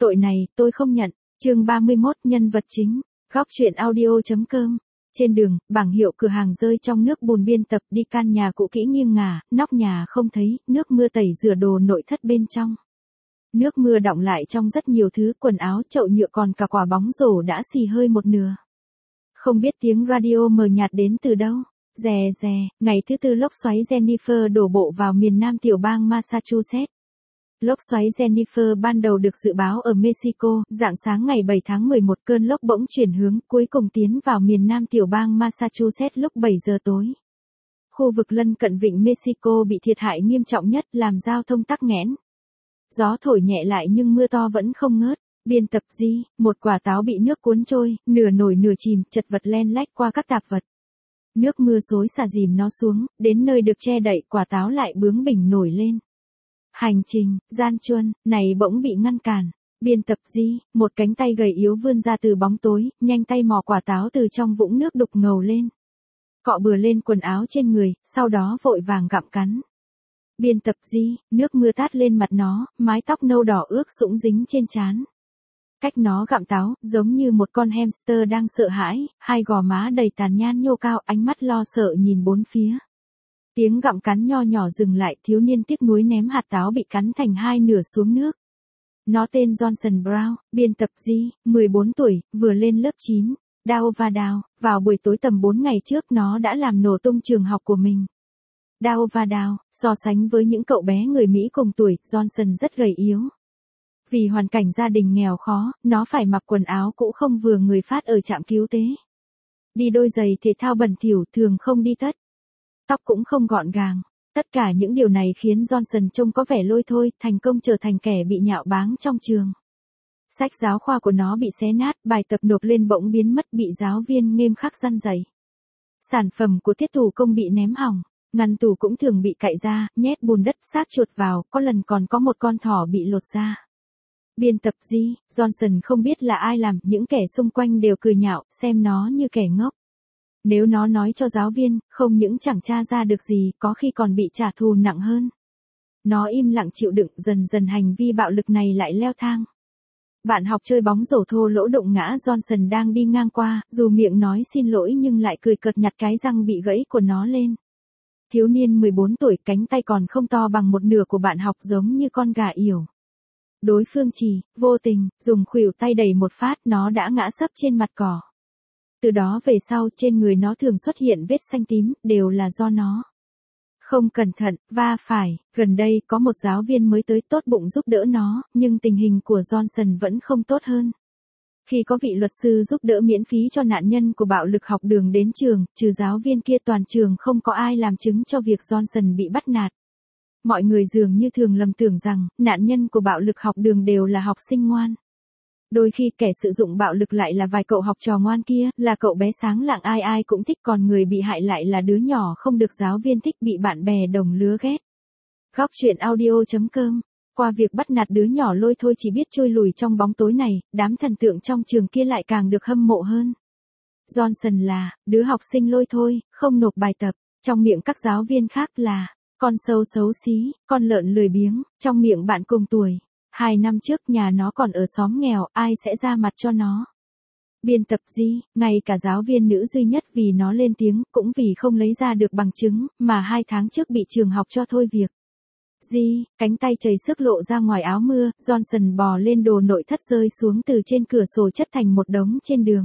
Tội này, tôi không nhận. Chương 31, nhân vật chính. Góc truyện audio.com. Trên đường, bảng hiệu cửa hàng rơi trong nước bùn. Biên tập đi căn nhà cũ kỹ nghiêng ngả, nóc nhà không thấy, nước mưa tẩy rửa đồ nội thất bên trong. Nước mưa đọng lại trong rất nhiều thứ, quần áo, chậu nhựa, còn cả quả bóng rổ đã xì hơi một nửa. Không biết tiếng radio mờ nhạt đến từ đâu. Rè rè, ngày thứ tư lốc xoáy Jennifer đổ bộ vào miền nam tiểu bang Massachusetts. Lốc xoáy Jennifer ban đầu được dự báo ở Mexico, rạng sáng ngày 7 tháng 11 cơn lốc bỗng chuyển hướng, cuối cùng tiến vào miền nam tiểu bang Massachusetts lúc 7 giờ tối. Khu vực lân cận vịnh Mexico bị thiệt hại nghiêm trọng nhất, làm giao thông tắc nghẽn. Gió thổi nhẹ lại nhưng mưa to vẫn không ngớt. Biên tập Di, một quả táo bị nước cuốn trôi, nửa nổi nửa chìm, chật vật len lách qua các tạp vật. Nước mưa xối xả dìm nó xuống, đến nơi được che đậy, quả táo lại bướng bỉnh nổi lên. Hành trình, gian truân, này bỗng bị ngăn cản. Biên tập Di, một cánh tay gầy yếu vươn ra từ bóng tối, nhanh tay mò quả táo từ trong vũng nước đục ngầu lên. Cọ bừa lên quần áo trên người, sau đó vội vàng gặm cắn. Biên tập Di, nước mưa tát lên mặt nó, mái tóc nâu đỏ ướt sũng dính trên trán. Cách nó gặm táo, giống như một con hamster đang sợ hãi, hai gò má đầy tàn nhang nhô cao, ánh mắt lo sợ nhìn bốn phía. Tiếng gặm cắn nho nhỏ dừng lại, thiếu niên tiếc nuối ném hạt táo bị cắn thành hai nửa xuống nước. Nó tên Johnson Brown, biên tập Di, 14 tuổi, vừa lên lớp 9. Đao và đào, vào buổi tối tầm 4 ngày trước nó đã làm nổ tung trường học của mình. Đao và đào, so sánh với những cậu bé người Mỹ cùng tuổi, Johnson rất gầy yếu. Vì hoàn cảnh gia đình nghèo khó, nó phải mặc quần áo cũ không vừa người phát ở trạm cứu tế. Đi đôi giày thể thao bẩn thỉu, thường không đi tất. Tóc cũng không gọn gàng. Tất cả những điều này khiến Johnson trông có vẻ lôi thôi, thành công trở thành kẻ bị nhạo báng trong trường. Sách giáo khoa của nó bị xé nát, bài tập nộp lên bỗng biến mất, bị giáo viên nghiêm khắc răn dạy. Sản phẩm của thiết thủ công bị ném hỏng, ngăn tủ cũng thường bị cạy ra, nhét bùn đất, xác chuột vào, có lần còn có một con thỏ bị lột ra. Biên tập Di, Johnson không biết là ai làm, những kẻ xung quanh đều cười nhạo, xem nó như kẻ ngốc. Nếu nó nói cho giáo viên, không những chẳng tra ra được gì, có khi còn bị trả thù nặng hơn. Nó im lặng chịu đựng, dần dần hành vi bạo lực này lại leo thang. Bạn học chơi bóng rổ thô lỗ đụng ngã Johnson đang đi ngang qua, dù miệng nói xin lỗi nhưng lại cười cợt nhặt cái răng bị gãy của nó lên. Thiếu niên 14 tuổi, cánh tay còn không to bằng một nửa của bạn học, giống như con gà yểu. Đối phương chỉ, vô tình, dùng khuỷu tay đẩy một phát, nó đã ngã sấp trên mặt cỏ. Từ đó về sau, trên người nó thường xuất hiện vết xanh tím, đều là do nó không cẩn thận, va phải. Gần đây, có một giáo viên mới tới tốt bụng giúp đỡ nó, nhưng tình hình của Johnson vẫn không tốt hơn. Khi có vị luật sư giúp đỡ miễn phí cho nạn nhân của bạo lực học đường đến trường, trừ giáo viên kia toàn trường không có ai làm chứng cho việc Johnson bị bắt nạt. Mọi người dường như thường lầm tưởng rằng, nạn nhân của bạo lực học đường đều là học sinh ngoan. Đôi khi kẻ sử dụng bạo lực lại là vài cậu học trò ngoan kia, là cậu bé sáng lạng ai ai cũng thích, còn người bị hại lại là đứa nhỏ không được giáo viên thích, bị bạn bè đồng lứa ghét. Góc truyện audio.com. Qua việc bắt nạt đứa nhỏ lôi thôi chỉ biết trôi lùi trong bóng tối này, đám thần tượng trong trường kia lại càng được hâm mộ hơn. Johnson là đứa học sinh lôi thôi, không nộp bài tập, trong miệng các giáo viên khác là con sâu xấu xí, con lợn lười biếng, trong miệng bạn cùng tuổi. 2 năm trước nhà nó còn ở xóm nghèo, ai sẽ ra mặt cho nó. Biên tập Di, ngay cả giáo viên nữ duy nhất vì nó lên tiếng, cũng vì không lấy ra được bằng chứng, mà 2 tháng trước bị trường học cho thôi việc. Di, cánh tay chảy sức lộ ra ngoài áo mưa, Johnson bò lên đồ nội thất rơi xuống từ trên cửa sổ chất thành một đống trên đường.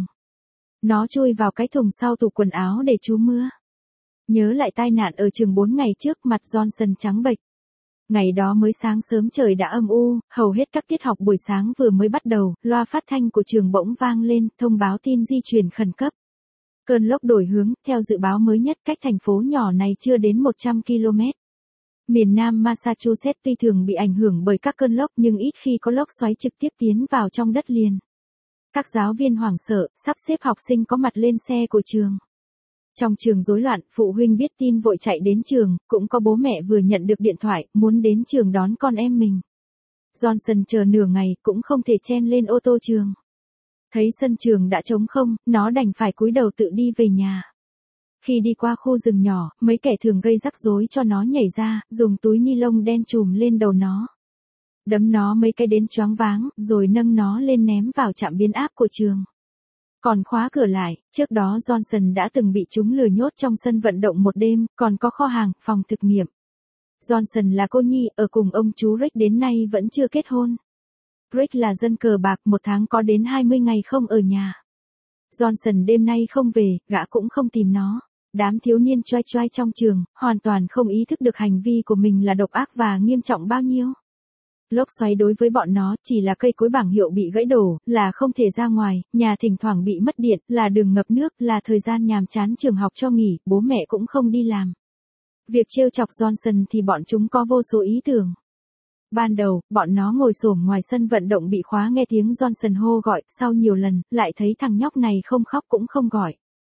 Nó chui vào cái thùng sau tủ quần áo để trú mưa. Nhớ lại tai nạn ở trường 4 ngày trước, mặt Johnson trắng bệch. Ngày đó mới sáng sớm trời đã âm u, hầu hết các tiết học buổi sáng vừa mới bắt đầu, loa phát thanh của trường bỗng vang lên, thông báo tin di chuyển khẩn cấp. Cơn lốc đổi hướng, theo dự báo mới nhất, cách thành phố nhỏ này chưa đến 100 km. Miền Nam Massachusetts tuy thường bị ảnh hưởng bởi các cơn lốc nhưng ít khi có lốc xoáy trực tiếp tiến vào trong đất liền. Các giáo viên hoảng sợ, sắp xếp học sinh có mặt lên xe của trường. Trong trường rối loạn, phụ huynh biết tin vội chạy đến trường, cũng có bố mẹ vừa nhận được điện thoại, muốn đến trường đón con em mình. Johnson chờ nửa ngày, cũng không thể chen lên ô tô trường. Thấy sân trường đã trống không, nó đành phải cúi đầu tự đi về nhà. Khi đi qua khu rừng nhỏ, mấy kẻ thường gây rắc rối cho nó nhảy ra, dùng túi ni lông đen trùm lên đầu nó. Đấm nó mấy cái đến choáng váng, rồi nâng nó lên ném vào trạm biến áp của trường. Còn khóa cửa lại, trước đó Johnson đã từng bị chúng lừa nhốt trong sân vận động một đêm, còn có kho hàng, phòng thực nghiệm. Johnson là cô nhi, ở cùng ông chú Rick đến nay vẫn chưa kết hôn. Rick là dân cờ bạc, một tháng có đến 20 ngày không ở nhà. Johnson đêm nay không về, gã cũng không tìm nó. Đám thiếu niên choai choai trong trường, hoàn toàn không ý thức được hành vi của mình là độc ác và nghiêm trọng bao nhiêu. Lốc xoáy đối với bọn nó chỉ là cây cối bảng hiệu bị gãy đổ, là không thể ra ngoài, nhà thỉnh thoảng bị mất điện, là đường ngập nước, là thời gian nhàm chán trường học cho nghỉ, bố mẹ cũng không đi làm. Việc trêu chọc Johnson thì bọn chúng có vô số ý tưởng. Ban đầu, bọn nó ngồi xổm ngoài sân vận động bị khóa nghe tiếng Johnson hô gọi, sau nhiều lần, lại thấy thằng nhóc này không khóc cũng không gọi.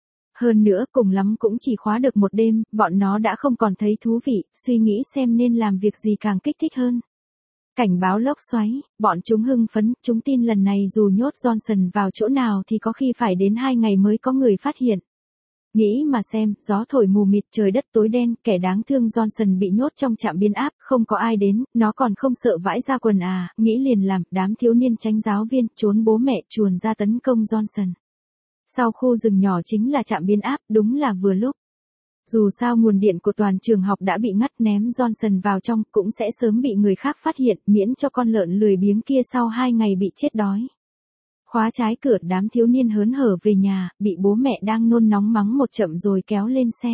Hơn nữa, cùng lắm cũng chỉ khóa được một đêm, bọn nó đã không còn thấy thú vị, suy nghĩ xem nên làm việc gì càng kích thích hơn. Cảnh báo lốc xoáy, bọn chúng hưng phấn, chúng tin lần này dù nhốt Johnson vào chỗ nào thì có khi phải đến 2 ngày mới có người phát hiện. Nghĩ mà xem, gió thổi mù mịt, trời đất tối đen, kẻ đáng thương Johnson bị nhốt trong trạm biến áp, không có ai đến, nó còn không sợ vãi ra quần à, nghĩ liền làm, đám thiếu niên tránh giáo viên, trốn bố mẹ, chuồn ra tấn công Johnson. Sau khu rừng nhỏ chính là trạm biến áp, đúng là vừa lúc. Dù sao nguồn điện của toàn trường học đã bị ngắt, ném Johnson vào trong cũng sẽ sớm bị người khác phát hiện, miễn cho con lợn lười biếng kia sau 2 ngày bị chết đói. Khóa trái cửa, đám thiếu niên hớn hở về nhà, bị bố mẹ đang nôn nóng mắng một trận rồi kéo lên xe.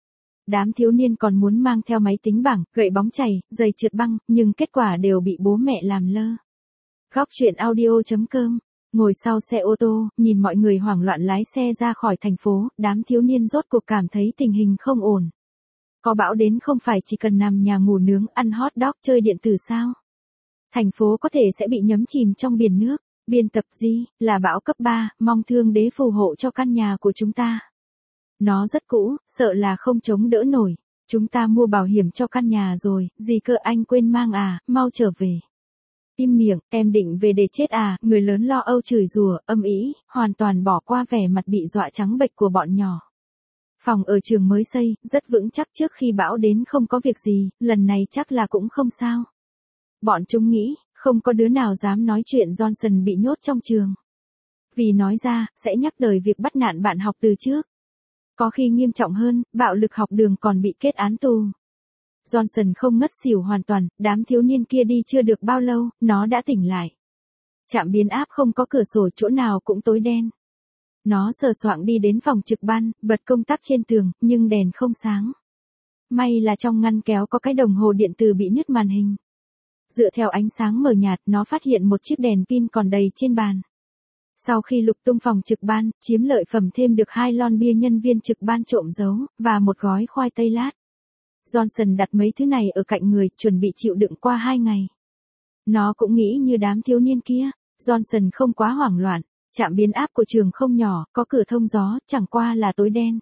Đám thiếu niên còn muốn mang theo máy tính bảng, gậy bóng chày, giày trượt băng, nhưng kết quả đều bị bố mẹ làm lơ. Góc truyện audio.com. Ngồi sau xe ô tô, nhìn mọi người hoảng loạn lái xe ra khỏi thành phố, đám thiếu niên rốt cuộc cảm thấy tình hình không ổn. Có bão đến không phải chỉ cần nằm nhà ngủ nướng, ăn hot dog, chơi điện tử sao? Thành phố có thể sẽ bị nhấn chìm trong biển nước. Biên tập Di, là bão cấp 3, mong thương đế phù hộ cho căn nhà của chúng ta. Nó rất cũ, sợ là không chống đỡ nổi. Chúng ta mua bảo hiểm cho căn nhà rồi, gì cơ anh quên mang à, mau trở về. Im miệng, em định về để chết à, người lớn lo âu chửi rủa, âm ĩ, hoàn toàn bỏ qua vẻ mặt bị dọa trắng bệch của bọn nhỏ. Phòng ở trường mới xây, rất vững chắc trước khi bão đến không có việc gì, lần này chắc là cũng không sao. Bọn chúng nghĩ, không có đứa nào dám nói chuyện Johnson bị nhốt trong trường. Vì nói ra, sẽ nhắc lời việc bắt nạn bạn học từ trước. Có khi nghiêm trọng hơn, bạo lực học đường còn bị kết án tù. Johnson không ngất xỉu hoàn toàn, đám thiếu niên kia đi chưa được bao lâu, nó đã tỉnh lại. Trạm biến áp không có cửa sổ, chỗ nào cũng tối đen. Nó sờ soạng đi đến phòng trực ban, bật công tắc trên tường, nhưng đèn không sáng. May là trong ngăn kéo có cái đồng hồ điện tử bị nứt màn hình. Dựa theo ánh sáng mờ nhạt, nó phát hiện một chiếc đèn pin còn đầy trên bàn. Sau khi lục tung phòng trực ban, chiếm lợi phẩm thêm được 2 lon bia nhân viên trực ban trộm giấu, và một gói khoai tây lát. Johnson đặt mấy thứ này ở cạnh người, chuẩn bị chịu đựng qua 2 ngày. Nó cũng nghĩ như đám thiếu niên kia, Johnson không quá hoảng loạn, trạm biến áp của trường không nhỏ, có cửa thông gió, chẳng qua là tối đen.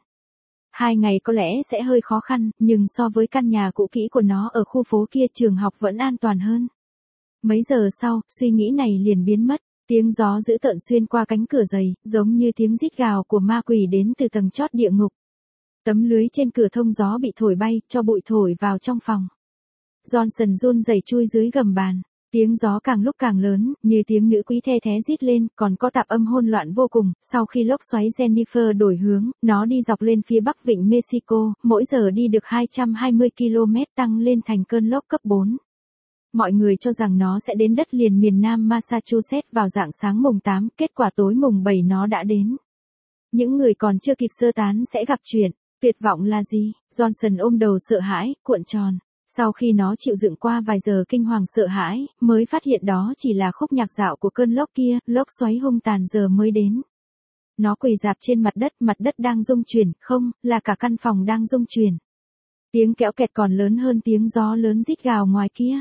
2 ngày có lẽ sẽ hơi khó khăn, nhưng so với căn nhà cũ kỹ của nó ở khu phố kia, trường học vẫn an toàn hơn. Mấy giờ sau, suy nghĩ này liền biến mất, tiếng gió dữ tợn xuyên qua cánh cửa dày, giống như tiếng rít gào của ma quỷ đến từ tầng chót địa ngục. Tấm lưới trên cửa thông gió bị thổi bay, cho bụi thổi vào trong phòng. Johnson run rẩy chui dưới gầm bàn. Tiếng gió càng lúc càng lớn, như tiếng nữ quý the thé rít lên, còn có tạp âm hỗn loạn vô cùng. Sau khi lốc xoáy Jennifer đổi hướng, nó đi dọc lên phía bắc vịnh Mexico, mỗi giờ đi được 220 km, tăng lên thành cơn lốc cấp 4. Mọi người cho rằng nó sẽ đến đất liền miền Nam Massachusetts vào rạng sáng mùng 8, kết quả tối mùng 7 nó đã đến. Những người còn chưa kịp sơ tán sẽ gặp chuyện. Tuyệt vọng là gì? Johnson ôm đầu sợ hãi, cuộn tròn. Sau khi nó chịu đựng qua vài giờ kinh hoàng sợ hãi, mới phát hiện đó chỉ là khúc nhạc dạo của cơn lốc kia, lốc xoáy hung tàn giờ mới đến. Nó quỳ rạp trên mặt đất đang rung chuyển, không, là cả căn phòng đang rung chuyển. Tiếng kéo kẹt còn lớn hơn tiếng gió lớn rít gào ngoài kia.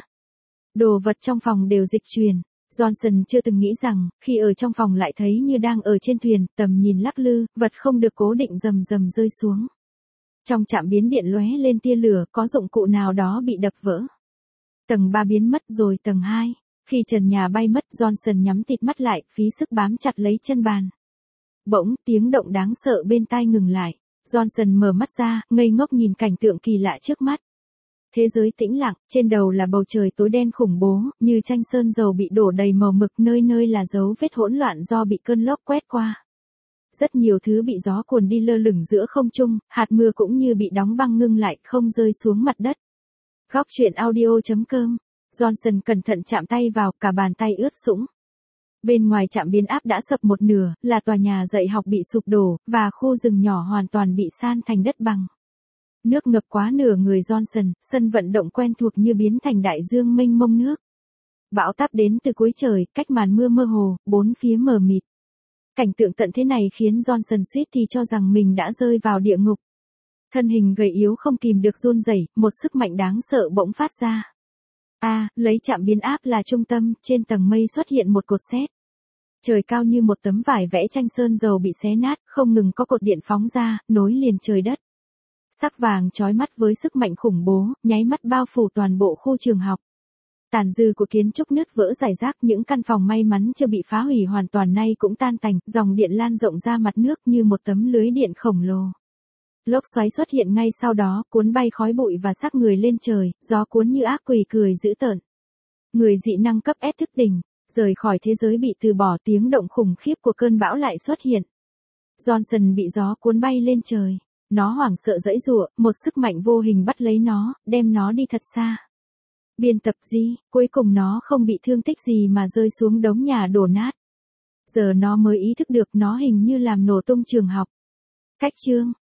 Đồ vật trong phòng đều dịch chuyển. Johnson chưa từng nghĩ rằng, khi ở trong phòng lại thấy như đang ở trên thuyền, tầm nhìn lắc lư, vật không được cố định rầm rầm rơi xuống. Trong trạm biến điện lóe lên tia lửa, có dụng cụ nào đó bị đập vỡ. Tầng 3 biến mất rồi tầng 2. Khi trần nhà bay mất, Johnson nhắm tịt mắt lại, phí sức bám chặt lấy chân bàn. Bỗng, tiếng động đáng sợ bên tai ngừng lại. Johnson mở mắt ra, ngây ngốc nhìn cảnh tượng kỳ lạ trước mắt. Thế giới tĩnh lặng, trên đầu là bầu trời tối đen khủng bố, như tranh sơn dầu bị đổ đầy màu mực, nơi nơi là dấu vết hỗn loạn do bị cơn lốc quét qua. Rất nhiều thứ bị gió cuốn đi lơ lửng giữa không trung, hạt mưa cũng như bị đóng băng ngưng lại, không rơi xuống mặt đất. Góc truyện audio.com. Johnson cẩn thận chạm tay vào, cả bàn tay ướt sũng. Bên ngoài trạm biến áp đã sập một nửa, là tòa nhà dạy học bị sụp đổ, và khu rừng nhỏ hoàn toàn bị san thành đất bằng. Nước ngập quá nửa người Johnson, sân vận động quen thuộc như biến thành đại dương mênh mông nước. Bão táp đến từ cuối trời, cách màn mưa mơ hồ, bốn phía mờ mịt. Cảnh tượng tận thế này khiến Johnson suýt thì cho rằng mình đã rơi vào địa ngục. Thân hình gầy yếu không kìm được run rẩy, một sức mạnh đáng sợ bỗng phát ra. Lấy trạm biến áp là trung tâm, trên tầng mây xuất hiện một cột sét. Trời cao như một tấm vải vẽ tranh sơn dầu bị xé nát, không ngừng có cột điện phóng ra, nối liền trời đất. Sắc vàng chói mắt với sức mạnh khủng bố, nháy mắt bao phủ toàn bộ khu trường học. Tàn dư của kiến trúc nứt vỡ rải rác, những căn phòng may mắn chưa bị phá hủy hoàn toàn nay cũng tan tành, dòng điện lan rộng ra mặt nước như một tấm lưới điện khổng lồ. Lốc xoáy xuất hiện ngay sau đó, cuốn bay khói bụi và xác người lên trời, gió cuốn như ác quỷ cười dữ tợn. Người dị năng cấp S thức tỉnh, rời khỏi thế giới bị từ bỏ, tiếng động khủng khiếp của cơn bão lại xuất hiện. Johnson bị gió cuốn bay lên trời. Nó hoảng sợ giãy giụa, một sức mạnh vô hình bắt lấy nó, đem nó đi thật xa. Biên tập G, cuối cùng nó không bị thương tích gì mà rơi xuống đống nhà đổ nát. Giờ nó mới ý thức được nó hình như làm nổ tung trường học. Cách chương